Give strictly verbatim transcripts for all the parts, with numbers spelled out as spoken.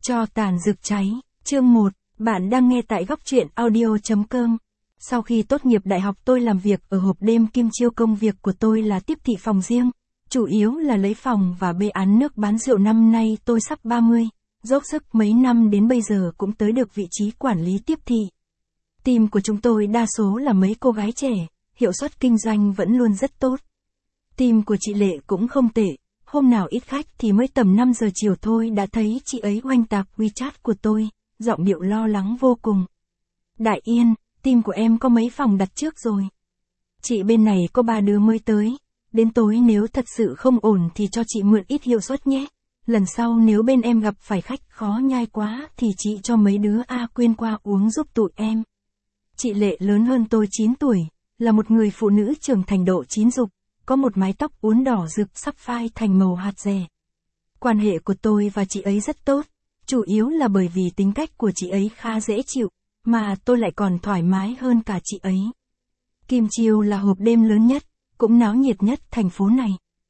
Cho tàn rực cháy, chương một, bạn đang nghe tại góc truyện audio chấm com. Sau khi tốt nghiệp đại học tôi làm việc ở hộp đêm Kim Chiêu, công việc của tôi là tiếp thị phòng riêng, chủ yếu là lấy phòng và bê án nước bán rượu. Năm nay tôi sắp ba mươi, dốc sức mấy năm đến bây giờ cũng tới được vị trí quản lý tiếp thị. Team của chúng tôi đa số là mấy cô gái trẻ, hiệu suất kinh doanh vẫn luôn rất tốt. Team của chị Lệ cũng không tệ. Hôm nào ít khách thì mới tầm năm giờ chiều thôi đã thấy chị ấy oanh tạc WeChat của tôi, giọng điệu lo lắng vô cùng. Đại Yên, team của em có mấy phòng đặt trước rồi. Chị bên này có ba đứa mới tới, đến tối nếu thật sự không ổn thì cho chị mượn ít hiệu suất nhé. Lần sau nếu bên em gặp phải khách khó nhai quá thì chị cho mấy đứa A Quyên qua uống giúp tụi em. Chị Lệ lớn hơn tôi chín tuổi, là một người phụ nữ trưởng thành độ chín dục. Có một mái tóc uốn đỏ rực sắp phai thành màu hạt dẻ. Quan hệ của tôi và chị ấy rất tốt, chủ yếu là bởi vì tính cách của chị ấy khá dễ chịu, mà tôi lại còn thoải mái hơn cả chị ấy. Kim Chiêu là hộp đêm lớn nhất, cũng náo nhiệt nhất thành phố này.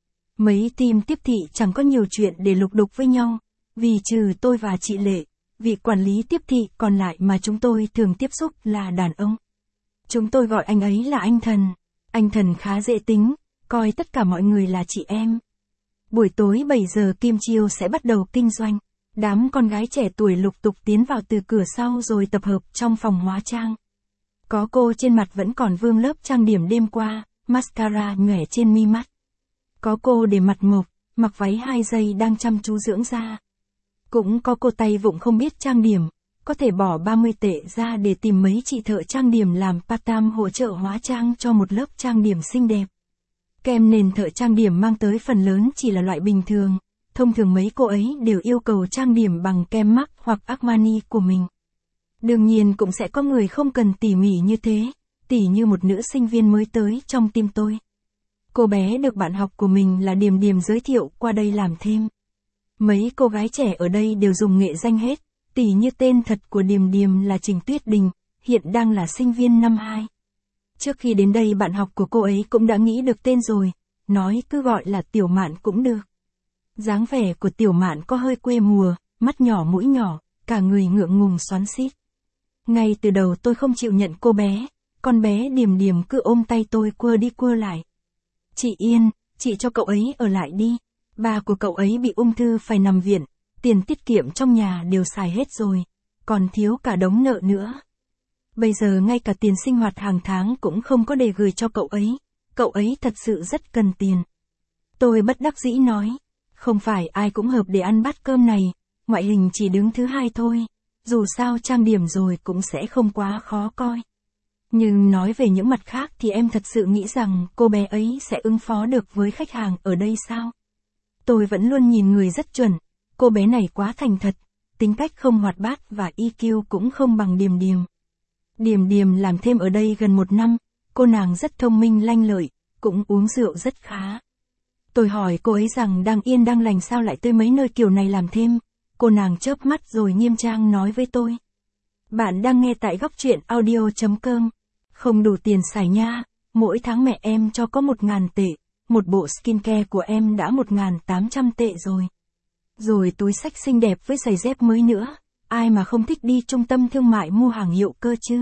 Mấy team tiếp thị chẳng có nhiều chuyện để lục đục với nhau, vì trừ tôi và chị Lệ, vị quản lý tiếp thị còn lại mà chúng tôi thường tiếp xúc là đàn ông. Chúng tôi gọi anh ấy là anh Thần. Anh Thần khá dễ tính, coi tất cả mọi người là chị em. Buổi tối bảy giờ Kim Chiêu sẽ bắt đầu kinh doanh. Đám con gái trẻ tuổi lục tục tiến vào từ cửa sau rồi tập hợp trong phòng hóa trang. Có cô trên mặt vẫn còn vương lớp trang điểm đêm qua, mascara nhòe trên mi mắt. Có cô để mặt mộc, mặc váy hai giây đang chăm chú dưỡng da. Cũng có cô tay vụng không biết trang điểm, có thể bỏ ba mươi tệ ra để tìm mấy chị thợ trang điểm làm part-time hỗ trợ hóa trang cho một lớp trang điểm xinh đẹp. Kem nền thợ trang điểm mang tới phần lớn chỉ là loại bình thường, thông thường mấy cô ấy đều yêu cầu trang điểm bằng kem MAC hoặc Armani của mình. Đương nhiên cũng sẽ có người không cần tỉ mỉ như thế, tỉ như một nữ sinh viên mới tới trong team tôi. Cô bé được bạn học của mình là Điềm Điềm giới thiệu qua đây làm thêm. Mấy cô gái trẻ ở đây đều dùng nghệ danh hết, tỉ như tên thật của Điềm Điềm là Trình Tuyết Đình, hiện đang là sinh viên năm hai. Trước khi đến đây bạn học của cô ấy cũng đã nghĩ được tên rồi, nói cứ gọi là Tiểu Mạn cũng được. Dáng vẻ của Tiểu Mạn có hơi quê mùa, mắt nhỏ mũi nhỏ, cả người ngượng ngùng xoắn xít. Ngay từ đầu tôi không chịu nhận cô bé, con bé Điềm Điềm cứ ôm tay tôi quơ đi quơ lại. Chị Yên, chị cho cậu ấy ở lại đi, ba của cậu ấy bị ung thư phải nằm viện, tiền tiết kiệm trong nhà đều xài hết rồi, còn thiếu cả đống nợ nữa. Bây giờ ngay cả tiền sinh hoạt hàng tháng cũng không có để gửi cho cậu ấy, cậu ấy thật sự rất cần tiền. Tôi bất đắc dĩ nói, không phải ai cũng hợp để ăn bát cơm này, ngoại hình chỉ đứng thứ hai thôi, dù sao trang điểm rồi cũng sẽ không quá khó coi. Nhưng nói về những mặt khác thì em thật sự nghĩ rằng cô bé ấy sẽ ứng phó được với khách hàng ở đây sao? Tôi vẫn luôn nhìn người rất chuẩn, cô bé này quá thành thật, tính cách không hoạt bát và i kiu cũng không bằng Điềm Điềm. Điềm Điềm làm thêm ở đây gần một năm, cô nàng rất thông minh lanh lợi, cũng uống rượu rất khá. Tôi hỏi cô ấy rằng đang yên đang lành sao lại tới mấy nơi kiểu này làm thêm, cô nàng chớp mắt rồi nghiêm trang nói với tôi. Bạn đang nghe tại góc truyện audio chấm com, không đủ tiền xài nha, mỗi tháng mẹ em cho có một ngàn tệ, một bộ skincare của em đã một ngàn tám trăm tệ rồi. Rồi túi xách xinh đẹp với giày dép mới nữa. Ai mà không thích đi trung tâm thương mại mua hàng hiệu cơ chứ?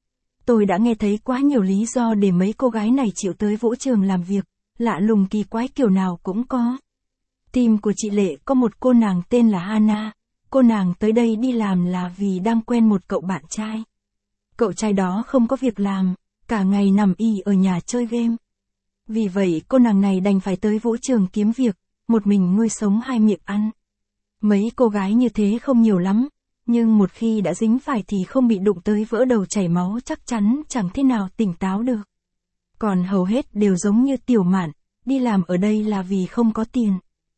Tôi đã nghe thấy quá nhiều lý do để mấy cô gái này chịu tới vũ trường làm việc, lạ lùng kỳ quái kiểu nào cũng có. Team của chị Lệ có một cô nàng tên là Hana, cô nàng tới đây đi làm là vì đang quen một cậu bạn trai. Cậu trai đó không có việc làm, cả ngày nằm ì ở nhà chơi game. Vì vậy cô nàng này đành phải tới vũ trường kiếm việc, một mình nuôi sống hai miệng ăn. Mấy cô gái như thế không nhiều lắm. Nhưng một khi đã dính phải thì không bị đụng tới vỡ đầu chảy máu chắc chắn chẳng thế nào tỉnh táo được. Còn hầu hết đều giống như Tiểu Mạn, đi làm ở đây là vì không có tiền.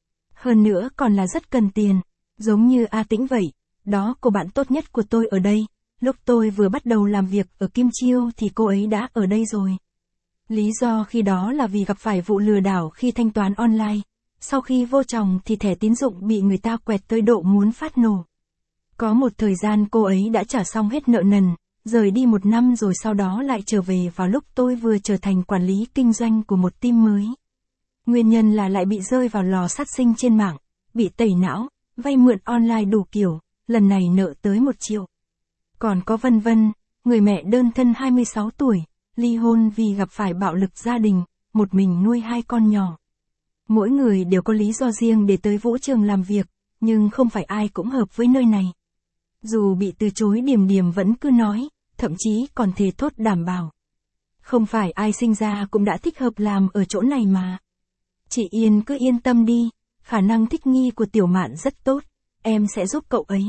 Hơn nữa còn là rất cần tiền, giống như A Tĩnh vậy, đó cô bạn tốt nhất của tôi ở đây, lúc tôi vừa bắt đầu làm việc ở Kim Chiêu thì cô ấy đã ở đây rồi. Lý do khi đó là vì gặp phải vụ lừa đảo khi thanh toán online, sau khi vô tròng thì thẻ tín dụng bị người ta quẹt tới độ muốn phát nổ. Có một thời gian cô ấy đã trả xong hết nợ nần, rời đi một năm rồi sau đó lại trở về vào lúc tôi vừa trở thành quản lý kinh doanh của một team mới. Nguyên nhân là lại bị rơi vào lò sát sinh trên mạng, bị tẩy não, vay mượn online đủ kiểu, lần này nợ tới một triệu. Còn có Vân Vân, người mẹ đơn thân hai mươi sáu tuổi, ly hôn vì gặp phải bạo lực gia đình, một mình nuôi hai con nhỏ. Mỗi người đều có lý do riêng để tới vũ trường làm việc, nhưng không phải ai cũng hợp với nơi này. Dù bị từ chối, Điềm Điềm vẫn cứ nói, thậm chí còn thề thốt đảm bảo. Không phải ai sinh ra cũng đã thích hợp làm ở chỗ này mà. Chị Yên cứ yên tâm đi, khả năng thích nghi của Tiểu Mạn rất tốt, em sẽ giúp cậu ấy.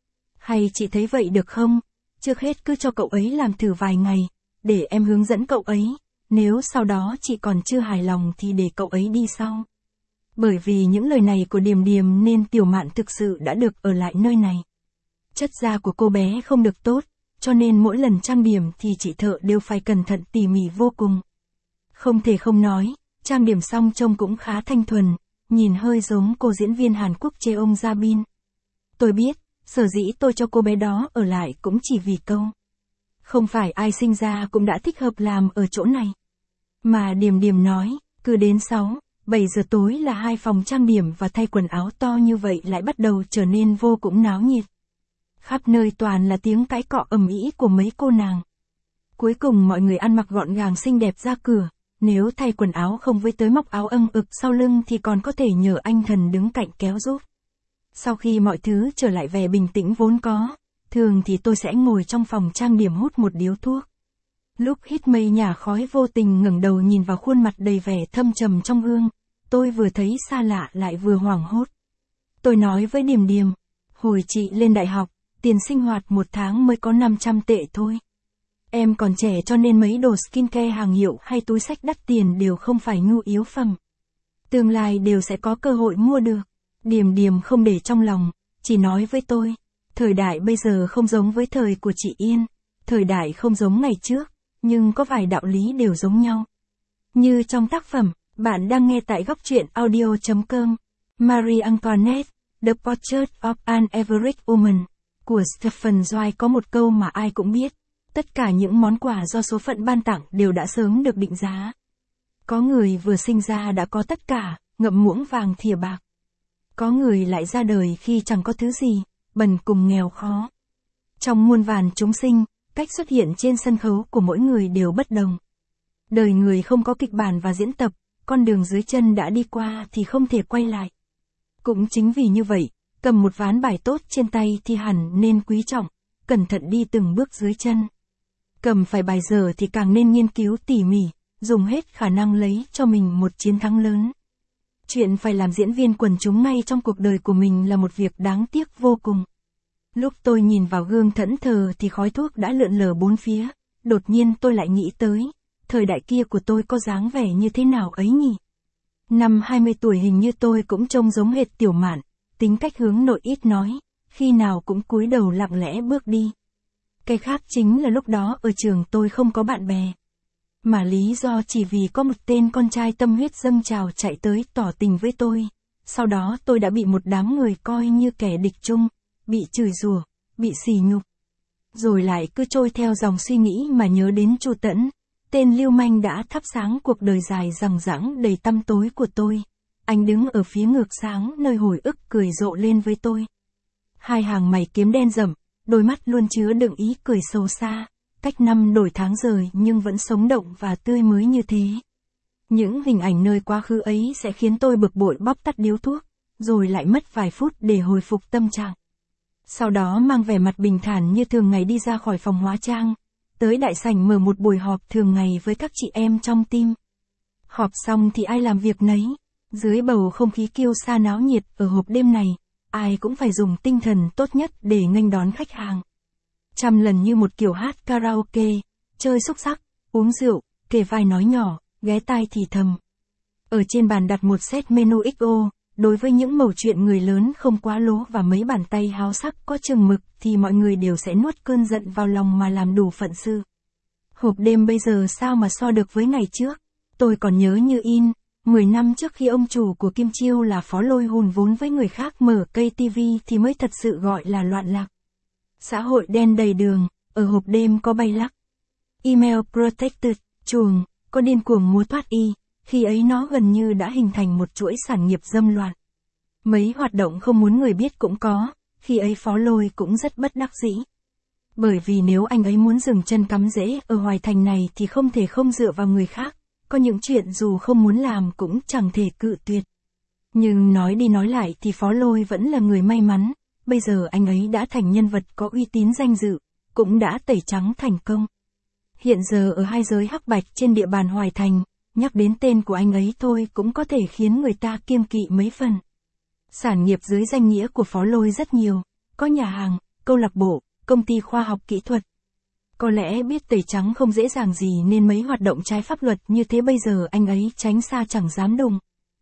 Hay chị thấy vậy được không? Trước hết cứ cho cậu ấy làm thử vài ngày, để em hướng dẫn cậu ấy, nếu sau đó chị còn chưa hài lòng thì để cậu ấy đi sau. Bởi vì những lời này của Điềm Điềm nên Tiểu Mạn thực sự đã được ở lại nơi này. Chất da của cô bé không được tốt, cho nên mỗi lần trang điểm thì chị thợ đều phải cẩn thận tỉ mỉ vô cùng. Không thể không nói, trang điểm xong trông cũng khá thanh thuần, nhìn hơi giống cô diễn viên Hàn Quốc Cheong Ja-bin. Tôi biết, sở dĩ tôi cho cô bé đó ở lại cũng chỉ vì câu. Không phải ai sinh ra cũng đã thích hợp làm ở chỗ này. Mà Điềm Điềm nói, cứ đến sáu, bảy giờ tối là hai phòng trang điểm và thay quần áo to như vậy lại bắt đầu trở nên vô cùng náo nhiệt. Khắp nơi toàn là tiếng cãi cọ ầm ĩ của mấy cô nàng. Cuối cùng mọi người ăn mặc gọn gàng xinh đẹp ra cửa, nếu thay quần áo không với tới móc áo âng ực sau lưng thì còn có thể nhờ anh Thần đứng cạnh kéo giúp. Sau khi mọi thứ trở lại vẻ bình tĩnh vốn có, thường thì tôi sẽ ngồi trong phòng trang điểm hút một điếu thuốc. Lúc hít mây nhả khói vô tình ngẩng đầu nhìn vào khuôn mặt đầy vẻ thâm trầm trong gương, tôi vừa thấy xa lạ lại vừa hoảng hốt. Tôi nói với Điềm Điềm, hồi chị lên đại học, tiền sinh hoạt một tháng mới có năm trăm tệ thôi. Em còn trẻ cho nên mấy đồ skincare hàng hiệu hay túi xách đắt tiền đều không phải nhu yếu phẩm. Tương lai đều sẽ có cơ hội mua được. Điềm Điềm không để trong lòng, chỉ nói với tôi, thời đại bây giờ không giống với thời của chị Yên, thời đại không giống ngày trước, nhưng có vài đạo lý đều giống nhau. Như trong tác phẩm, bạn đang nghe tại góc truyện audio chấm com, Marie Antoinette, The Portrait of an Average Woman, của Stephen Zweig có một câu mà ai cũng biết, tất cả những món quà do số phận ban tặng đều đã sớm được định giá. Có người vừa sinh ra đã có tất cả, ngậm muỗng vàng thìa bạc. Có người lại ra đời khi chẳng có thứ gì, bần cùng nghèo khó. Trong muôn vàn chúng sinh, cách xuất hiện trên sân khấu của mỗi người đều bất đồng. Đời người không có kịch bản và diễn tập, con đường dưới chân đã đi qua thì không thể quay lại. Cũng chính vì như vậy, cầm một ván bài tốt trên tay thì hẳn nên quý trọng, cẩn thận đi từng bước dưới chân. Cầm phải bài dở thì càng nên nghiên cứu tỉ mỉ, dùng hết khả năng lấy cho mình một chiến thắng lớn. Chuyện phải làm diễn viên quần chúng ngay trong cuộc đời của mình là một việc đáng tiếc vô cùng. Lúc tôi nhìn vào gương thẫn thờ thì khói thuốc đã lượn lờ bốn phía, đột nhiên tôi lại nghĩ tới, thời đại kia của tôi có dáng vẻ như thế nào ấy nhỉ? Năm hai mươi tuổi hình như tôi cũng trông giống hệt Tiểu Mạn, tính cách hướng nội ít nói, khi nào cũng cúi đầu lặng lẽ bước đi. Cái khác chính là lúc đó ở trường tôi không có bạn bè. Mà lý do chỉ vì có một tên con trai tâm huyết dâng trào chạy tới tỏ tình với tôi. Sau đó tôi đã bị một đám người coi như kẻ địch chung, bị chửi rủa, bị sỉ nhục. Rồi lại cứ trôi theo dòng suy nghĩ mà nhớ đến Chu Tẫn, tên lưu manh đã thắp sáng cuộc đời dài dằng dẵng đầy tăm tối của tôi. Anh đứng ở phía ngược sáng nơi hồi ức cười rộ lên với tôi. Hai hàng mày kiếm đen rậm, đôi mắt luôn chứa đựng ý cười sâu xa. Cách năm đổi tháng rời nhưng vẫn sống động và tươi mới như thế. Những hình ảnh nơi quá khứ ấy sẽ khiến tôi bực bội bóp tắt điếu thuốc, rồi lại mất vài phút để hồi phục tâm trạng. Sau đó mang vẻ mặt bình thản như thường ngày đi ra khỏi phòng hóa trang, tới đại sảnh mở một buổi họp thường ngày với các chị em trong team. Họp xong thì ai làm việc nấy, dưới bầu không khí kiêu sa náo nhiệt ở hộp đêm này, ai cũng phải dùng tinh thần tốt nhất để nghênh đón khách hàng. Trăm lần như một kiểu hát karaoke, chơi xúc xắc, uống rượu, kề vai nói nhỏ, ghé tai thì thầm. Ở trên bàn đặt một set menu ích ô, đối với những mẩu chuyện người lớn không quá lố và mấy bàn tay háo sắc có chừng mực thì mọi người đều sẽ nuốt cơn giận vào lòng mà làm đủ phận sự. Hộp đêm bây giờ sao mà so được với ngày trước, tôi còn nhớ như in, mười năm trước khi ông chủ của Kim Chiêu là phó lôi hùn vốn với người khác mở cây tivi thì mới thật sự gọi là loạn lạc. Xã hội đen đầy đường, ở hộp đêm có bay lắc. Email protected, chuồng, có điên cuồng mua thoát y, khi ấy nó gần như đã hình thành một chuỗi sản nghiệp dâm loạn. Mấy hoạt động không muốn người biết cũng có, khi ấy Phó Lôi cũng rất bất đắc dĩ. Bởi vì nếu anh ấy muốn dừng chân cắm rễ ở Hoài Thành này thì không thể không dựa vào người khác, có những chuyện dù không muốn làm cũng chẳng thể cự tuyệt. Nhưng nói đi nói lại thì Phó Lôi vẫn là người may mắn, bây giờ anh ấy đã thành nhân vật có uy tín danh dự, cũng đã tẩy trắng thành công. Hiện giờ ở hai giới hắc bạch trên địa bàn Hoài Thành, nhắc đến tên của anh ấy thôi cũng có thể khiến người ta kiêng kỵ mấy phần. Sản nghiệp dưới danh nghĩa của Phó Lôi rất nhiều, có nhà hàng, câu lạc bộ, công ty khoa học kỹ thuật. Có lẽ biết tẩy trắng không dễ dàng gì nên mấy hoạt động trái pháp luật như thế bây giờ anh ấy tránh xa chẳng dám đụng.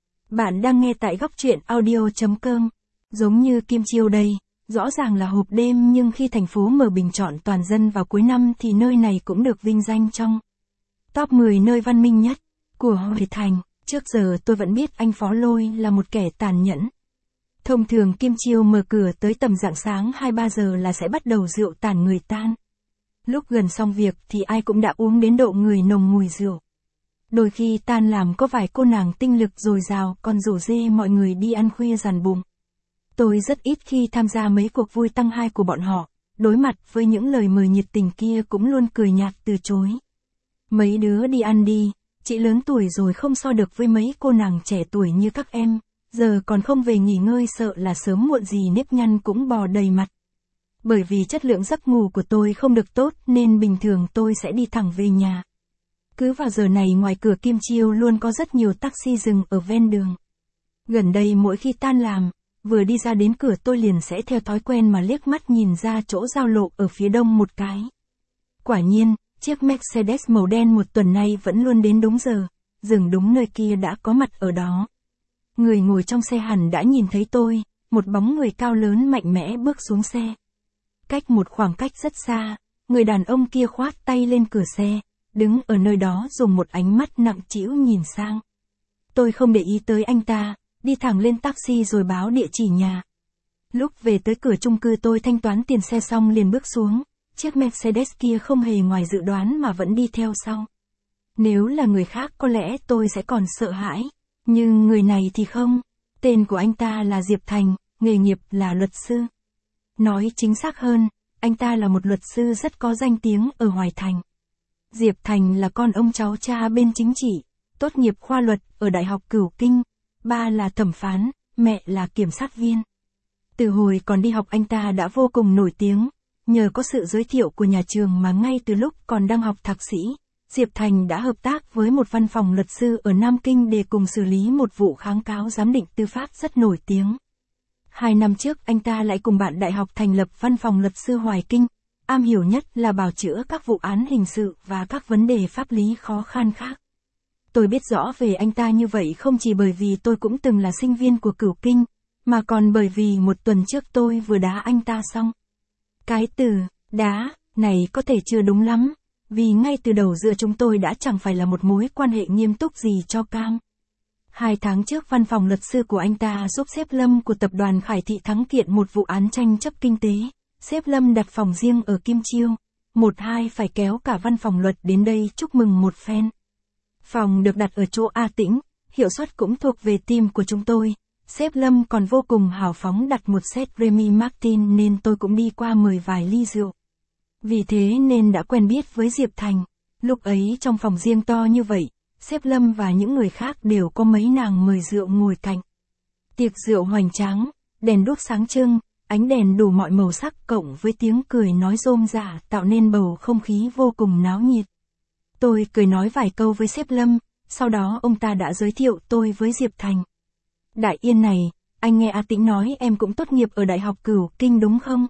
Bạn đang nghe tại góc truyện audio chấm com. Giống như Kim Chiêu đây, rõ ràng là hộp đêm nhưng khi thành phố mở bình chọn toàn dân vào cuối năm thì nơi này cũng được vinh danh trong top mười nơi văn minh nhất của Hoài Thành. Trước giờ tôi vẫn biết anh Phó Lôi là một kẻ tàn nhẫn. Thông thường Kim Chiêu mở cửa tới tầm rạng sáng hai ba giờ là sẽ bắt đầu rượu tàn người tan. Lúc gần xong việc thì ai cũng đã uống đến độ người nồng mùi rượu. Đôi khi tan làm có vài cô nàng tinh lực dồi dào còn rủ rê mọi người đi ăn khuya dằn bụng. Tôi rất ít khi tham gia mấy cuộc vui tăng hai của bọn họ, đối mặt với những lời mời nhiệt tình kia cũng luôn cười nhạt từ chối. Mấy đứa đi ăn đi, chị lớn tuổi rồi không so được với mấy cô nàng trẻ tuổi như các em, giờ còn không về nghỉ ngơi sợ là sớm muộn gì nếp nhăn cũng bò đầy mặt. Bởi vì chất lượng giấc ngủ của tôi không được tốt nên bình thường tôi sẽ đi thẳng về nhà. Cứ vào giờ này ngoài cửa Kim Chiêu luôn có rất nhiều taxi dừng ở ven đường. Gần đây mỗi khi tan làm, vừa đi ra đến cửa tôi liền sẽ theo thói quen mà liếc mắt nhìn ra chỗ giao lộ ở phía đông một cái. Quả nhiên, chiếc Mercedes màu đen một tuần nay vẫn luôn đến đúng giờ, dừng đúng nơi kia đã có mặt ở đó. Người ngồi trong xe hẳn đã nhìn thấy tôi, một bóng người cao lớn mạnh mẽ bước xuống xe. Cách một khoảng cách rất xa, người đàn ông kia khoát tay lên cửa xe, đứng ở nơi đó dùng một ánh mắt nặng trĩu nhìn sang. Tôi không để ý tới anh ta, đi thẳng lên taxi rồi báo địa chỉ nhà. Lúc về tới cửa chung cư tôi thanh toán tiền xe xong liền bước xuống, chiếc Mercedes kia không hề ngoài dự đoán mà vẫn đi theo sau. Nếu là người khác có lẽ tôi sẽ còn sợ hãi, nhưng người này thì không. Tên của anh ta là Diệp Thành, nghề nghiệp là luật sư. Nói chính xác hơn, anh ta là một luật sư rất có danh tiếng ở Hoài Thành. Diệp Thành là con ông cháu cha bên chính trị, tốt nghiệp khoa luật ở Đại học Cửu Kinh, ba là thẩm phán, mẹ là kiểm sát viên. Từ hồi còn đi học anh ta đã vô cùng nổi tiếng, nhờ có sự giới thiệu của nhà trường mà ngay từ lúc còn đang học thạc sĩ, Diệp Thành đã hợp tác với một văn phòng luật sư ở Nam Kinh để cùng xử lý một vụ kháng cáo giám định tư pháp rất nổi tiếng. Hai năm trước anh ta lại cùng bạn đại học thành lập văn phòng luật sư Hoài Kinh, am hiểu nhất là bào chữa các vụ án hình sự và các vấn đề pháp lý khó khăn khác. Tôi biết rõ về anh ta như vậy không chỉ bởi vì tôi cũng từng là sinh viên của Cửu Kinh, mà còn bởi vì một tuần trước tôi vừa đá anh ta xong. Cái từ, đá, này có thể chưa đúng lắm, vì ngay từ đầu giữa chúng tôi đã chẳng phải là một mối quan hệ nghiêm túc gì cho cam. Hai tháng trước văn phòng luật sư của anh ta giúp sếp Lâm của tập đoàn Khải Thị thắng kiện một vụ án tranh chấp kinh tế. Sếp Lâm đặt phòng riêng ở Kim Chiêu, một hai phải kéo cả văn phòng luật đến đây chúc mừng một phen. Phòng được đặt ở chỗ A Tĩnh, hiệu suất cũng thuộc về team của chúng tôi. Sếp Lâm còn vô cùng hào phóng đặt một set Remy Martin nên tôi cũng đi qua mời vài ly rượu. Vì thế nên đã quen biết với Diệp Thành. Lúc ấy trong phòng riêng to như vậy, sếp Lâm và những người khác đều có mấy nàng mời rượu ngồi cạnh. Tiệc rượu hoành tráng, đèn đuốc sáng trưng, ánh đèn đủ mọi màu sắc cộng với tiếng cười nói rôm rả tạo nên bầu không khí vô cùng náo nhiệt. Tôi cười nói vài câu với sếp Lâm, sau đó ông ta đã giới thiệu tôi với Diệp Thành. Đại Yên này, anh nghe A Tĩnh nói em cũng tốt nghiệp ở Đại học Cửu Kinh đúng không?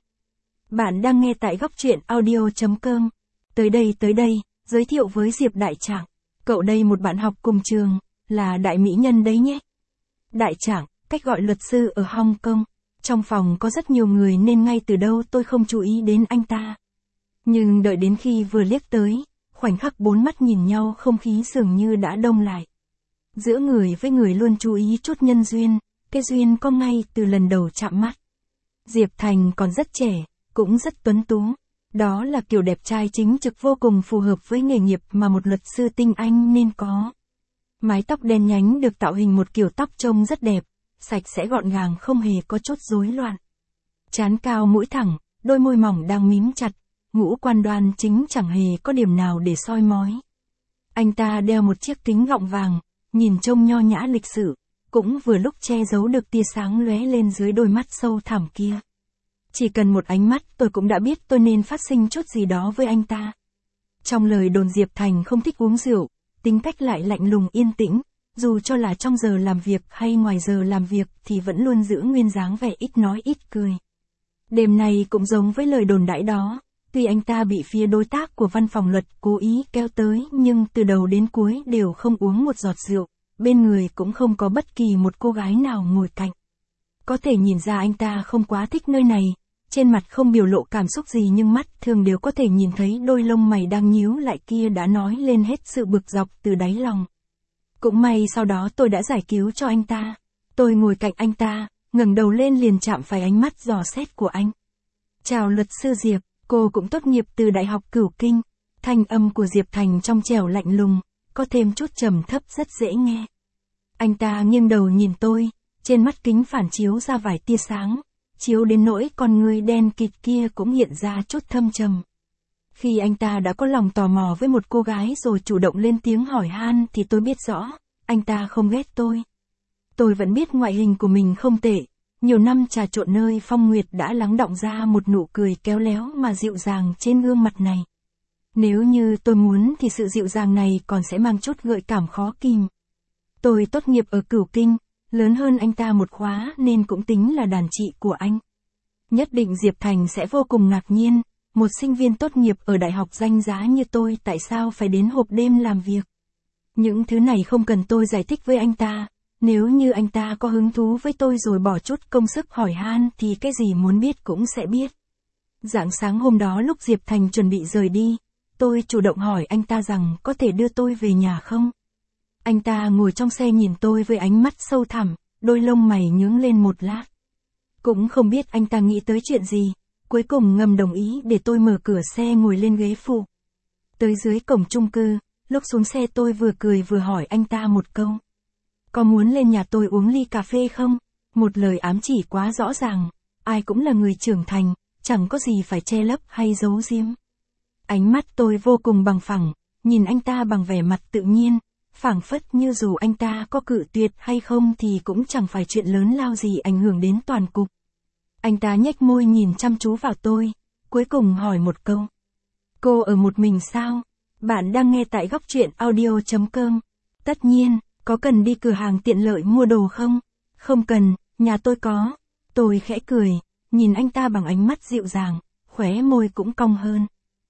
Bạn đang nghe tại góc truyện audio chấm com. Tới đây tới đây, giới thiệu với Diệp Đại Trảng. Cậu đây một bạn học cùng trường, là đại mỹ nhân đấy nhé. Đại Trảng, cách gọi luật sư ở Hong Kong. Trong phòng có rất nhiều người nên ngay từ đâu tôi không chú ý đến anh ta. Nhưng đợi đến khi vừa liếc tới, khoảnh khắc bốn mắt nhìn nhau không khí dường như đã đông lại. Giữa người với người luôn chú ý chút nhân duyên, cái duyên có ngay từ lần đầu chạm mắt. Diệp Thành còn rất trẻ, cũng rất tuấn tú. Đó là kiểu đẹp trai chính trực vô cùng phù hợp với nghề nghiệp mà một luật sư tinh anh nên có. Mái tóc đen nhánh được tạo hình một kiểu tóc trông rất đẹp, sạch sẽ gọn gàng không hề có chút rối loạn. Trán cao mũi thẳng, đôi môi mỏng đang mím chặt, ngũ quan đoan chính chẳng hề có điểm nào để soi mói. Anh ta đeo một chiếc kính gọng vàng, nhìn trông nho nhã lịch sự, cũng vừa lúc che giấu được tia sáng lóe lên dưới đôi mắt sâu thẳm kia. Chỉ cần một ánh mắt tôi cũng đã biết tôi nên phát sinh chút gì đó với anh ta. Trong lời đồn Diệp Thành không thích uống rượu, tính cách lại lạnh lùng yên tĩnh, dù cho là trong giờ làm việc hay ngoài giờ làm việc thì vẫn luôn giữ nguyên dáng vẻ ít nói ít cười. Đêm này cũng giống với lời đồn đãi đó, tuy anh ta bị phía đối tác của văn phòng luật cố ý kéo tới nhưng từ đầu đến cuối đều không uống một giọt rượu, bên người cũng không có bất kỳ một cô gái nào ngồi cạnh. Có thể nhìn ra anh ta không quá thích nơi này, trên mặt không biểu lộ cảm xúc gì nhưng mắt thường đều có thể nhìn thấy đôi lông mày đang nhíu lại kia đã nói lên hết sự bực dọc từ đáy lòng. Cũng may sau đó tôi đã giải cứu cho anh ta. Tôi ngồi cạnh anh ta, ngẩng đầu lên liền chạm phải ánh mắt dò xét của anh. Chào luật sư Diệp, cô cũng tốt nghiệp từ Đại học Cửu Kinh. Thanh âm của Diệp Thành trong trẻo lạnh lùng, có thêm chút trầm thấp rất dễ nghe. Anh ta nghiêng đầu nhìn tôi, trên mắt kính phản chiếu ra vài tia sáng, chiếu đến nỗi con người đen kịt kia cũng hiện ra chút thâm trầm. Khi anh ta đã có lòng tò mò với một cô gái rồi chủ động lên tiếng hỏi han thì tôi biết rõ, anh ta không ghét tôi. Tôi vẫn biết ngoại hình của mình không tệ, nhiều năm trà trộn nơi phong nguyệt đã lắng đọng ra một nụ cười khéo léo mà dịu dàng trên gương mặt này. Nếu như tôi muốn thì sự dịu dàng này còn sẽ mang chút gợi cảm khó kìm. Tôi tốt nghiệp ở Cửu Kinh, lớn hơn anh ta một khóa nên cũng tính là đàn chị của anh. Nhất định Diệp Thành sẽ vô cùng ngạc nhiên, một sinh viên tốt nghiệp ở đại học danh giá như tôi tại sao phải đến hộp đêm làm việc. Những thứ này không cần tôi giải thích với anh ta, nếu như anh ta có hứng thú với tôi rồi bỏ chút công sức hỏi han thì cái gì muốn biết cũng sẽ biết. Rạng sáng hôm đó lúc Diệp Thành chuẩn bị rời đi, tôi chủ động hỏi anh ta rằng có thể đưa tôi về nhà không? Anh ta ngồi trong xe nhìn tôi với ánh mắt sâu thẳm, đôi lông mày nhướng lên một lát. Cũng không biết anh ta nghĩ tới chuyện gì, cuối cùng ngầm đồng ý để tôi mở cửa xe ngồi lên ghế phụ. Tới dưới cổng chung cư, lúc xuống xe tôi vừa cười vừa hỏi anh ta một câu. Có muốn lên nhà tôi uống ly cà phê không? Một lời ám chỉ quá rõ ràng, ai cũng là người trưởng thành, chẳng có gì phải che lấp hay giấu giếm. Ánh mắt tôi vô cùng bằng phẳng, nhìn anh ta bằng vẻ mặt tự nhiên, phảng phất như dù anh ta có cự tuyệt hay không thì cũng chẳng phải chuyện lớn lao gì ảnh hưởng đến toàn cục. Anh ta nhếch môi nhìn chăm chú vào tôi, cuối cùng hỏi một câu. Cô ở một mình sao? Bạn đang nghe tại góc truyện audio chấm com. Tất nhiên, có cần đi cửa hàng tiện lợi mua đồ không? Không cần, nhà tôi có. Tôi khẽ cười, nhìn anh ta bằng ánh mắt dịu dàng, khóe môi cũng cong hơn.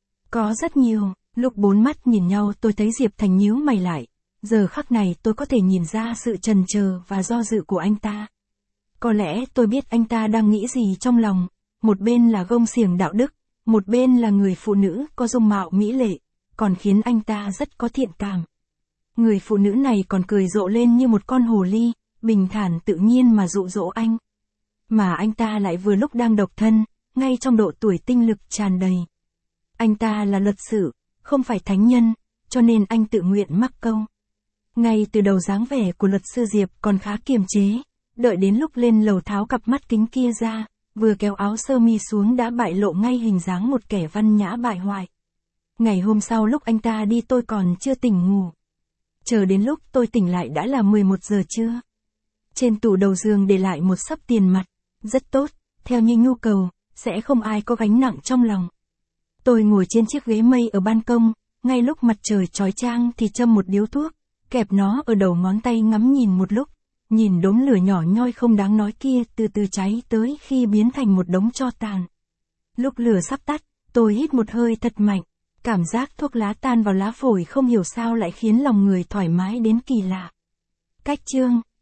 Có rất nhiều, lúc bốn mắt nhìn nhau tôi thấy Diệp Thành nhíu mày lại. Giờ khắc này tôi có thể nhìn ra sự chần chờ và do dự của anh ta. Có lẽ tôi biết anh ta đang nghĩ gì trong lòng, một bên là gông xiềng đạo đức, một bên là người phụ nữ có dung mạo mỹ lệ, còn khiến anh ta rất có thiện cảm. Người phụ nữ này còn cười rộ lên như một con hồ ly, bình thản tự nhiên mà dụ dỗ anh. Mà anh ta lại vừa lúc đang độc thân, ngay trong độ tuổi tinh lực tràn đầy. Anh ta là luật sư, không phải thánh nhân, cho nên anh tự nguyện mắc câu. Ngay từ đầu dáng vẻ của luật sư Diệp còn khá kiềm chế, đợi đến lúc lên lầu tháo cặp mắt kính kia ra, vừa kéo áo sơ mi xuống đã bại lộ ngay hình dáng một kẻ văn nhã bại hoại. Ngày hôm sau lúc anh ta đi tôi còn chưa tỉnh ngủ. Chờ đến lúc tôi tỉnh lại đã là mười một giờ trưa. Trên tủ đầu giường để lại một xấp tiền mặt, rất tốt, theo như nhu cầu, sẽ không ai có gánh nặng trong lòng. Tôi ngồi trên chiếc ghế mây ở ban công, ngay lúc mặt trời chói chang thì châm một điếu thuốc, kẹp nó ở đầu ngón tay ngắm nhìn một lúc, nhìn đốm lửa nhỏ nhoi không đáng nói kia từ từ cháy tới khi biến thành một đống tro tàn. Lúc lửa sắp tắt, tôi hít một hơi thật mạnh, cảm giác thuốc lá tan vào lá phổi không hiểu sao lại khiến lòng người thoải mái đến kỳ lạ. Cách chương